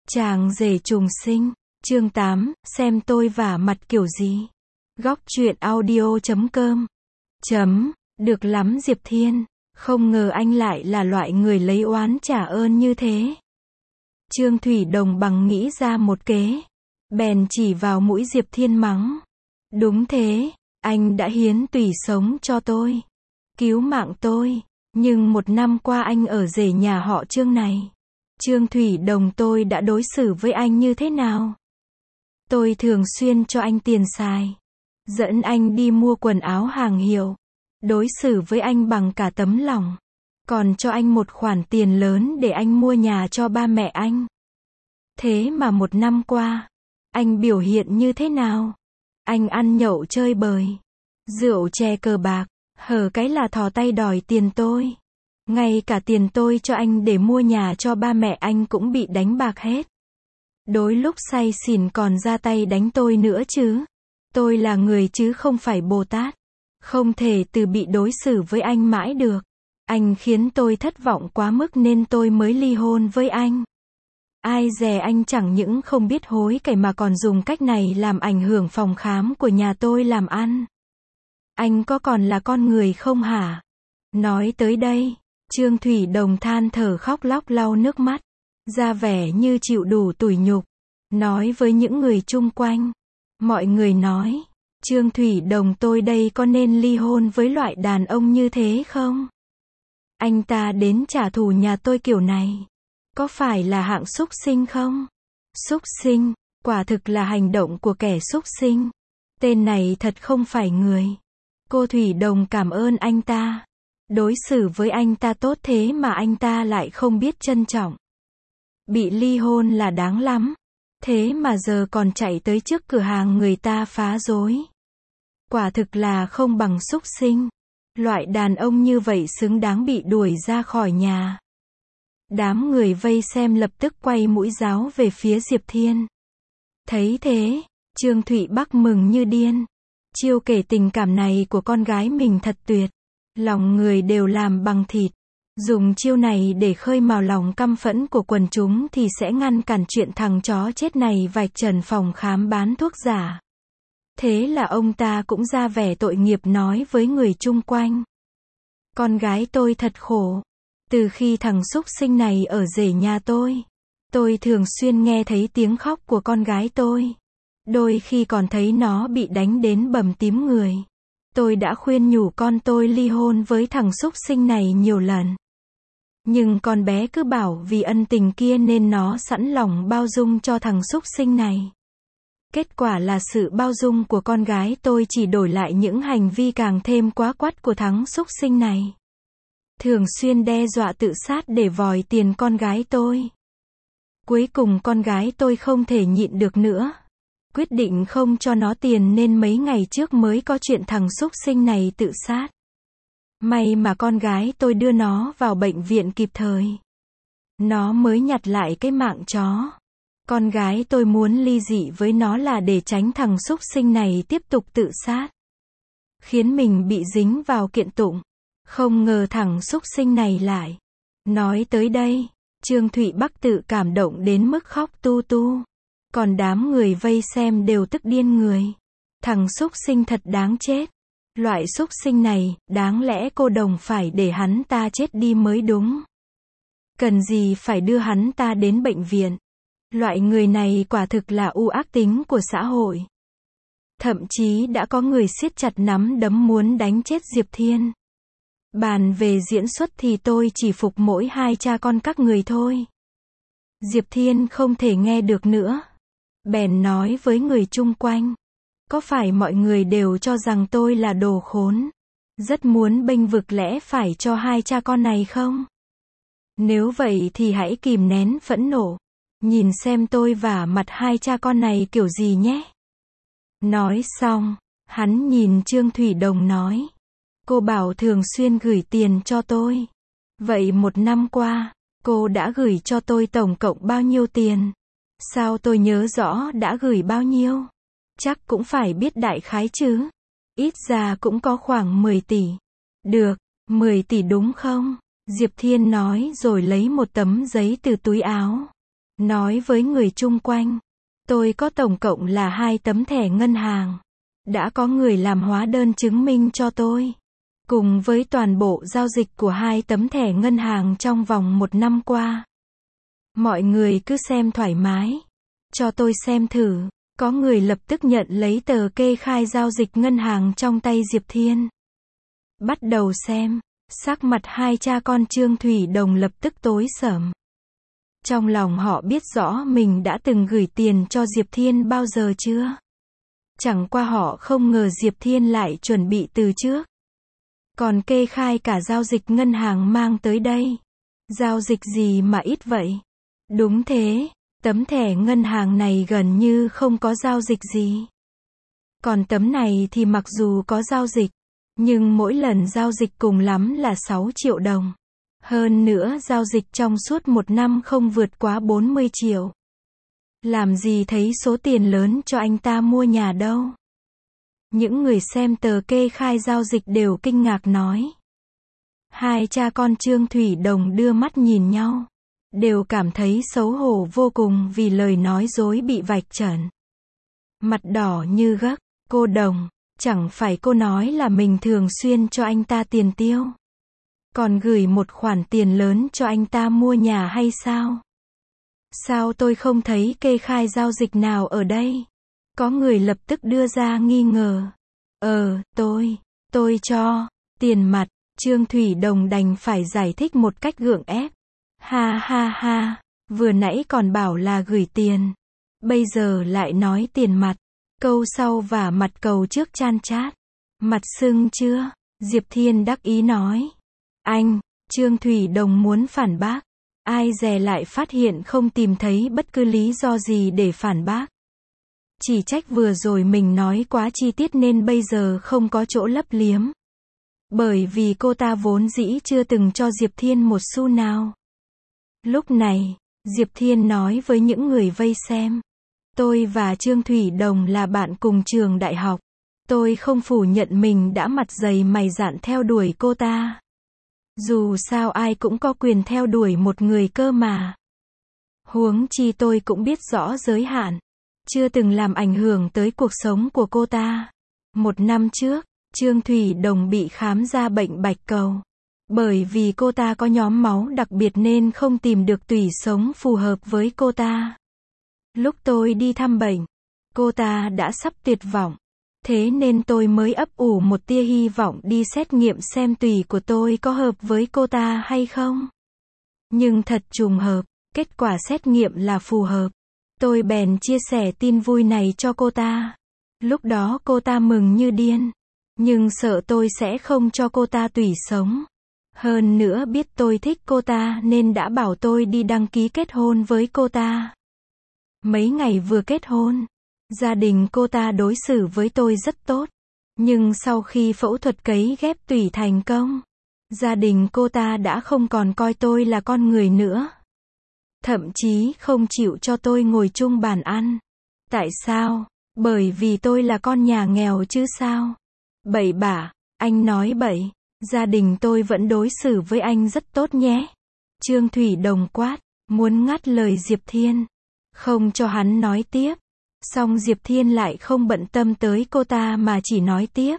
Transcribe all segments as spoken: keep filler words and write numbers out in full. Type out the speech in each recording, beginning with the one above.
Chàng rể trùng sinh, chương tám, xem tôi vả mặt kiểu gì. Góc truyện audio chấm com. Chấm, được lắm Diệp Thiên, không ngờ anh lại là loại người lấy oán trả ơn như thế. Trương Thủy Đồng bằng nghĩ ra một kế, bèn chỉ vào mũi Diệp Thiên mắng. Đúng thế, anh đã hiến tủy sống cho tôi, cứu mạng tôi, nhưng một năm qua anh ở rể nhà họ Trương này. Trương Thủy Đồng tôi đã đối xử với anh như thế nào? Tôi thường xuyên cho anh tiền xài, dẫn anh đi mua quần áo hàng hiệu, đối xử với anh bằng cả tấm lòng, còn cho anh một khoản tiền lớn để anh mua nhà cho ba mẹ anh. Thế mà một năm qua, anh biểu hiện như thế nào? Anh ăn nhậu chơi bời, rượu chè cờ bạc, hở cái là thò tay đòi tiền tôi. Ngay cả tiền tôi cho anh để mua nhà cho ba mẹ anh cũng bị đánh bạc hết. Đôi lúc say xỉn còn ra tay đánh tôi nữa chứ. Tôi là người chứ không phải Bồ Tát. Không thể từ bị đối xử với anh mãi được. Anh khiến tôi thất vọng quá mức nên tôi mới ly hôn với anh. Ai dè anh chẳng những không biết hối cải mà còn dùng cách này làm ảnh hưởng phòng khám của nhà tôi làm ăn. Anh có còn là con người không hả? Nói tới đây, Trương Thủy Đồng than thở khóc lóc lau nước mắt, ra vẻ như chịu đủ tủi nhục, nói với những người chung quanh. Mọi người nói, Trương Thủy Đồng tôi đây có nên ly hôn với loại đàn ông như thế không? Anh ta đến trả thù nhà tôi kiểu này, có phải là hạng súc sinh không? Súc sinh, quả thực là hành động của kẻ súc sinh. Tên này thật không phải người. Cô Thủy Đồng cảm ơn anh ta. Đối xử với anh ta tốt thế mà anh ta lại không biết trân trọng. Bị ly hôn là đáng lắm. Thế mà giờ còn chạy tới trước cửa hàng người ta phá rối. Quả thực là không bằng súc sinh. Loại đàn ông như vậy xứng đáng bị đuổi ra khỏi nhà. Đám người vây xem lập tức quay mũi giáo về phía Diệp Thiên. Thấy thế, Trương Thụy Bắc mừng như điên. Chiêu kể tình cảm này của con gái mình thật tuyệt. Lòng người đều làm bằng thịt. Dùng chiêu này để khơi mào lòng căm phẫn của quần chúng thì sẽ ngăn cản chuyện thằng chó chết này vạch trần phòng khám bán thuốc giả. Thế là ông ta cũng ra vẻ tội nghiệp nói với người chung quanh. Con gái tôi thật khổ. Từ khi thằng súc sinh này ở rể nhà tôi, tôi thường xuyên nghe thấy tiếng khóc của con gái tôi. Đôi khi còn thấy nó bị đánh đến bầm tím người. Tôi đã khuyên nhủ con tôi ly hôn với thằng súc sinh này nhiều lần. Nhưng con bé cứ bảo vì ân tình kia nên nó sẵn lòng bao dung cho thằng súc sinh này. Kết quả là sự bao dung của con gái tôi chỉ đổi lại những hành vi càng thêm quá quắt của thằng súc sinh này. Thường xuyên đe dọa tự sát để vòi tiền con gái tôi. Cuối cùng con gái tôi không thể nhịn được nữa. Quyết định không cho nó tiền nên mấy ngày trước mới có chuyện thằng súc sinh này tự sát. May mà con gái tôi đưa nó vào bệnh viện kịp thời. Nó mới nhặt lại cái mạng chó. Con gái tôi muốn ly dị với nó là để tránh thằng súc sinh này tiếp tục tự sát. Khiến mình bị dính vào kiện tụng. Không ngờ thằng súc sinh này lại. Nói tới đây, Trương Thụy Bắc tự cảm động đến mức khóc tu tu. Còn đám người vây xem đều tức điên người. Thằng súc sinh thật đáng chết. Loại súc sinh này, đáng lẽ cô Đồng phải để hắn ta chết đi mới đúng. Cần gì phải đưa hắn ta đến bệnh viện. Loại người này quả thực là u ác tính của xã hội. Thậm chí đã có người siết chặt nắm đấm muốn đánh chết Diệp Thiên. Bàn về diễn xuất thì tôi chỉ phục mỗi hai cha con các người thôi. Diệp Thiên không thể nghe được nữa. Bèn nói với người chung quanh. Có phải mọi người đều cho rằng tôi là đồ khốn? Rất muốn bênh vực lẽ phải cho hai cha con này không? Nếu vậy thì hãy kìm nén phẫn nộ. Nhìn xem tôi vả mặt hai cha con này kiểu gì nhé. Nói xong, hắn nhìn Trương Thủy Đồng nói. Cô bảo thường xuyên gửi tiền cho tôi. Vậy một năm qua, cô đã gửi cho tôi tổng cộng bao nhiêu tiền? Sao tôi nhớ rõ đã gửi bao nhiêu? Chắc cũng phải biết đại khái chứ. Ít ra cũng có khoảng mười tỷ. Được, mười tỷ đúng không? Diệp Thiên nói rồi lấy một tấm giấy từ túi áo. nói với người chung quanh. Tôi có tổng cộng là hai tấm thẻ ngân hàng. Đã có người làm hóa đơn chứng minh cho tôi. Cùng với toàn bộ giao dịch của hai tấm thẻ ngân hàng trong vòng một năm qua. Mọi người cứ xem thoải mái. Cho tôi xem thử. Có người lập tức nhận lấy tờ kê khai giao dịch ngân hàng trong tay Diệp Thiên. Bắt đầu xem. Sắc mặt hai cha con Trương Thủy Đồng lập tức tối sầm. Trong lòng họ biết rõ mình đã từng gửi tiền cho Diệp Thiên bao giờ chưa? Chẳng qua họ không ngờ Diệp Thiên lại chuẩn bị từ trước. Còn kê khai cả giao dịch ngân hàng mang tới đây. Giao dịch gì mà ít vậy? Đúng thế, tấm thẻ ngân hàng này gần như không có giao dịch gì. Còn tấm này thì mặc dù có giao dịch, nhưng mỗi lần giao dịch cùng lắm là sáu triệu đồng. Hơn nữa giao dịch trong suốt một năm không vượt quá bốn mươi triệu. Làm gì thấy số tiền lớn cho anh ta mua nhà đâu. Những người xem tờ kê khai giao dịch đều kinh ngạc nói. Hai cha con Trương Thủy Đồng đưa mắt nhìn nhau. Đều cảm thấy xấu hổ vô cùng vì lời nói dối bị vạch trần. Mặt đỏ như gấc, cô Đồng, chẳng phải cô nói là mình thường xuyên cho anh ta tiền tiêu. Còn gửi một khoản tiền lớn cho anh ta mua nhà hay sao? Sao tôi không thấy kê khai giao dịch nào ở đây? Có người lập tức đưa ra nghi ngờ. Ờ, tôi, tôi cho, tiền mặt, Trương Thủy Đồng đành phải giải thích một cách gượng ép. Ha ha ha, vừa nãy còn bảo là gửi tiền. Bây giờ lại nói tiền mặt. Câu sau và mặt cầu trước chan chát. Mặt sưng chưa? Diệp Thiên đắc ý nói. Anh, Trương Thủy Đồng muốn phản bác. Ai dè lại phát hiện không tìm thấy bất cứ lý do gì để phản bác. Chỉ trách vừa rồi mình nói quá chi tiết nên bây giờ không có chỗ lấp liếm. Bởi vì cô ta vốn dĩ chưa từng cho Diệp Thiên một xu nào. Lúc này, Diệp Thiên nói với những người vây xem. Tôi và Trương Thủy Đồng là bạn cùng trường đại học. Tôi không phủ nhận mình đã mặt dày mày dạn theo đuổi cô ta. Dù sao ai cũng có quyền theo đuổi một người cơ mà. Huống chi tôi cũng biết rõ giới hạn. Chưa từng làm ảnh hưởng tới cuộc sống của cô ta. Một năm trước, Trương Thủy Đồng bị khám ra bệnh bạch cầu. Bởi vì cô ta có nhóm máu đặc biệt nên không tìm được tủy sống phù hợp với cô ta. Lúc tôi đi thăm bệnh, cô ta đã sắp tuyệt vọng. Thế nên tôi mới ấp ủ một tia hy vọng đi xét nghiệm xem tủy của tôi có hợp với cô ta hay không. Nhưng thật trùng hợp, kết quả xét nghiệm là phù hợp. Tôi bèn chia sẻ tin vui này cho cô ta. Lúc đó cô ta mừng như điên. Nhưng sợ tôi sẽ không cho cô ta tủy sống. Hơn nữa biết tôi thích cô ta nên đã bảo tôi đi đăng ký kết hôn với cô ta. Mấy ngày vừa kết hôn, gia đình cô ta đối xử với tôi rất tốt. Nhưng sau khi phẫu thuật cấy ghép tủy thành công, gia đình cô ta đã không còn coi tôi là con người nữa. Thậm chí không chịu cho tôi ngồi chung bàn ăn. Tại sao? Bởi vì tôi là con nhà nghèo chứ sao? Bậy bạ, anh nói bậy. Gia đình tôi vẫn đối xử với anh rất tốt nhé. Trương Thủy Đồng quát, muốn ngắt lời Diệp Thiên. Không cho hắn nói tiếp. Song Diệp Thiên lại không bận tâm tới cô ta mà chỉ nói tiếp.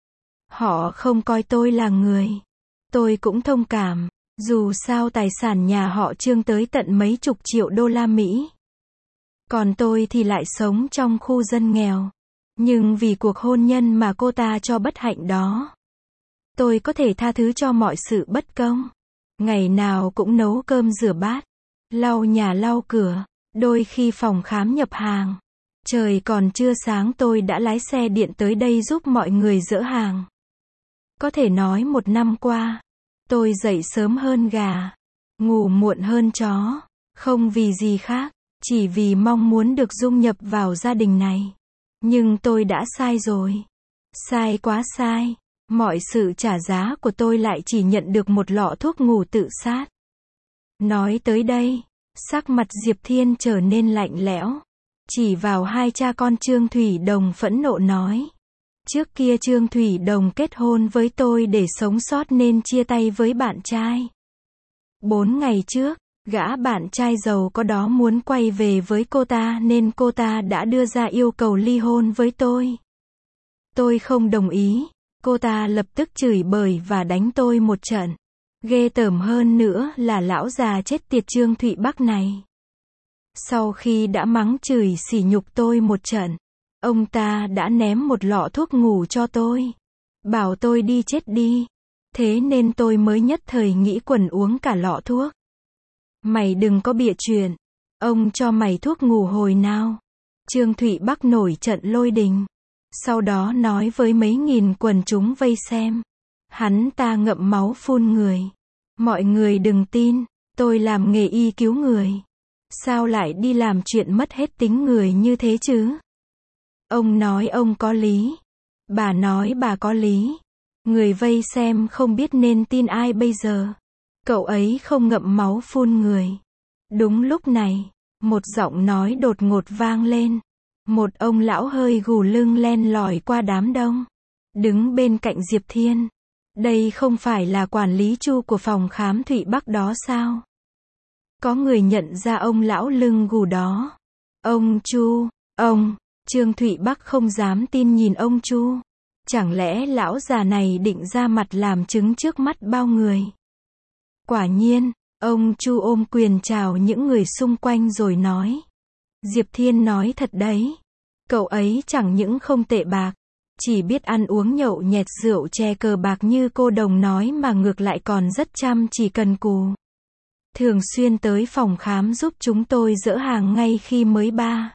Họ không coi tôi là người. Tôi cũng thông cảm. Dù sao tài sản nhà họ Trương tới tận mấy chục triệu đô la Mỹ. Còn tôi thì lại sống trong khu dân nghèo. Nhưng vì cuộc hôn nhân mà cô ta cho bất hạnh đó. Tôi có thể tha thứ cho mọi sự bất công. Ngày nào cũng nấu cơm rửa bát. Lau nhà lau cửa. Đôi khi phòng khám nhập hàng. Trời còn chưa sáng tôi đã lái xe điện tới đây giúp mọi người dỡ hàng. Có thể nói một năm qua. Tôi dậy sớm hơn gà. Ngủ muộn hơn chó. Không vì gì khác. Chỉ vì mong muốn được dung nhập vào gia đình này. Nhưng tôi đã sai rồi. Sai quá sai. Mọi sự trả giá của tôi lại chỉ nhận được một lọ thuốc ngủ tự sát. Nói tới đây, sắc mặt Diệp Thiên trở nên lạnh lẽo. Chỉ vào hai cha con Trương Thủy Đồng phẫn nộ nói. Trước kia Trương Thủy Đồng kết hôn với tôi để sống sót nên chia tay với bạn trai. Bốn ngày trước, Gã bạn trai giàu có đó muốn quay về với cô ta nên cô ta đã đưa ra yêu cầu ly hôn với tôi. Tôi không đồng ý. Cô ta lập tức chửi bới và đánh tôi một trận. Ghê tởm hơn nữa là lão già chết tiệt Trương Thụy Bắc này. Sau khi đã mắng chửi sỉ nhục tôi một trận, ông ta đã ném một lọ thuốc ngủ cho tôi. Bảo tôi đi chết đi. Thế nên tôi mới nhất thời nghĩ quẩn uống cả lọ thuốc. Mày đừng có bịa chuyện. Ông cho mày thuốc ngủ hồi nào? Trương Thụy Bắc nổi trận lôi đình. Sau đó nói với mấy nghìn quần chúng vây xem. Hắn ta ngậm máu phun người. Mọi người đừng tin, tôi làm nghề y cứu người. Sao lại đi làm chuyện mất hết tính người như thế chứ? Ông nói ông có lý. Bà nói bà có lý. Người vây xem không biết nên tin ai bây giờ. Cậu ấy không ngậm máu phun người. Đúng lúc này, một giọng nói đột ngột vang lên. Một ông lão hơi gù lưng len lỏi qua đám đông. Đứng bên cạnh Diệp Thiên. Đây không phải là quản lý Chu của phòng khám Thụy Bắc đó sao? Có người nhận ra ông lão lưng gù đó. Ông Chu, ông, Trương Thụy Bắc không dám tin nhìn ông Chu. Chẳng lẽ lão già này định ra mặt làm chứng trước mắt bao người? Quả nhiên, ông Chu ôm quyền chào những người xung quanh rồi nói. Diệp Thiên nói thật đấy. Cậu ấy chẳng những không tệ bạc, chỉ biết ăn uống nhậu nhẹt rượu chè cờ bạc như cô đồng nói mà ngược lại còn rất chăm chỉ cần cù. Thường xuyên tới phòng khám giúp chúng tôi dỡ hàng ngay khi mới ba,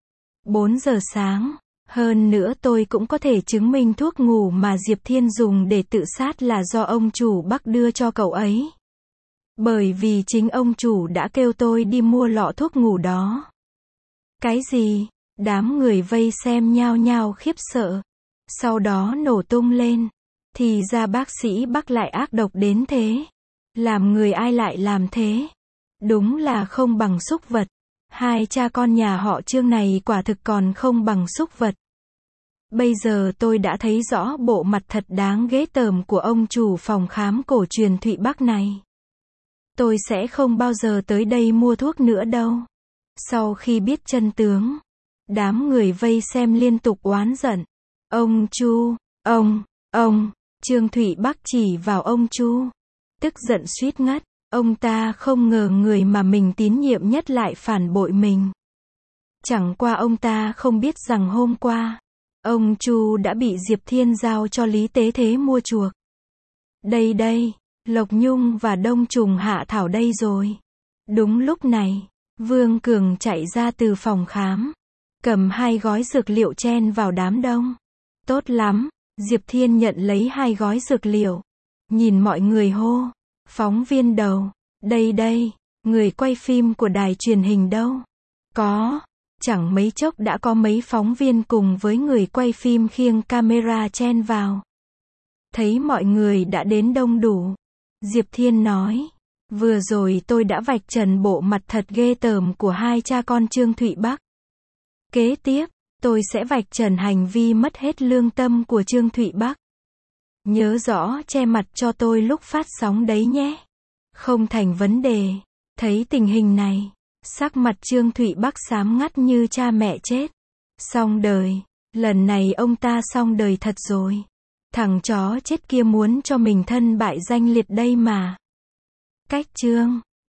bốn giờ sáng. Hơn nữa tôi cũng có thể chứng minh thuốc ngủ mà Diệp Thiên dùng để tự sát là do ông chủ Bắc đưa cho cậu ấy. Bởi vì chính ông chủ đã kêu tôi đi mua lọ thuốc ngủ đó. Cái gì? Đám người vây xem nhao nhao khiếp sợ. Sau đó nổ tung lên. Thì ra bác sĩ Bắc lại ác độc đến thế. Làm người ai lại làm thế? Đúng là không bằng súc vật. Hai cha con nhà họ Trương này quả thực còn không bằng súc vật. Bây giờ tôi đã thấy rõ bộ mặt thật đáng ghê tởm của ông chủ phòng khám cổ truyền Thụy Bắc này. Tôi sẽ không bao giờ tới đây mua thuốc nữa đâu. Sau khi biết chân tướng, đám người vây xem liên tục oán giận. Ông Chu, ông, ông, Trương Thụy Bắc chỉ vào ông Chu. Tức giận suýt ngất. Ông ta không ngờ người mà mình tín nhiệm nhất lại phản bội mình. Chẳng qua ông ta không biết rằng hôm qua, ông Chu đã bị Diệp Thiên giao cho Lý Tế Thế mua chuộc. Đây đây, Lộc Nhung và Đông Trùng Hạ Thảo đây rồi. Đúng lúc này, Vương Cường chạy ra từ phòng khám, cầm hai gói dược liệu chen vào đám đông. Tốt lắm, Diệp Thiên nhận lấy hai gói dược liệu. Nhìn mọi người hô. Phóng viên đầu. Đây đây, người quay phim của đài truyền hình đâu? Có. Chẳng mấy chốc đã có mấy phóng viên cùng với người quay phim khiêng camera chen vào. Thấy mọi người đã đến đông đủ. Diệp Thiên nói. Vừa rồi tôi đã vạch trần bộ mặt thật ghê tởm của hai cha con Trương Thụy Bắc. Kế tiếp, tôi sẽ vạch trần hành vi mất hết lương tâm của Trương Thụy Bắc. Nhớ rõ che mặt cho tôi lúc phát sóng đấy nhé. Không thành vấn đề. Thấy tình hình này, sắc mặt Trương Thụy Bắc xám ngắt như cha mẹ chết. Xong đời. Lần này ông ta xong đời thật rồi. Thằng chó chết kia muốn cho mình thân bại danh liệt đây mà. Cách chương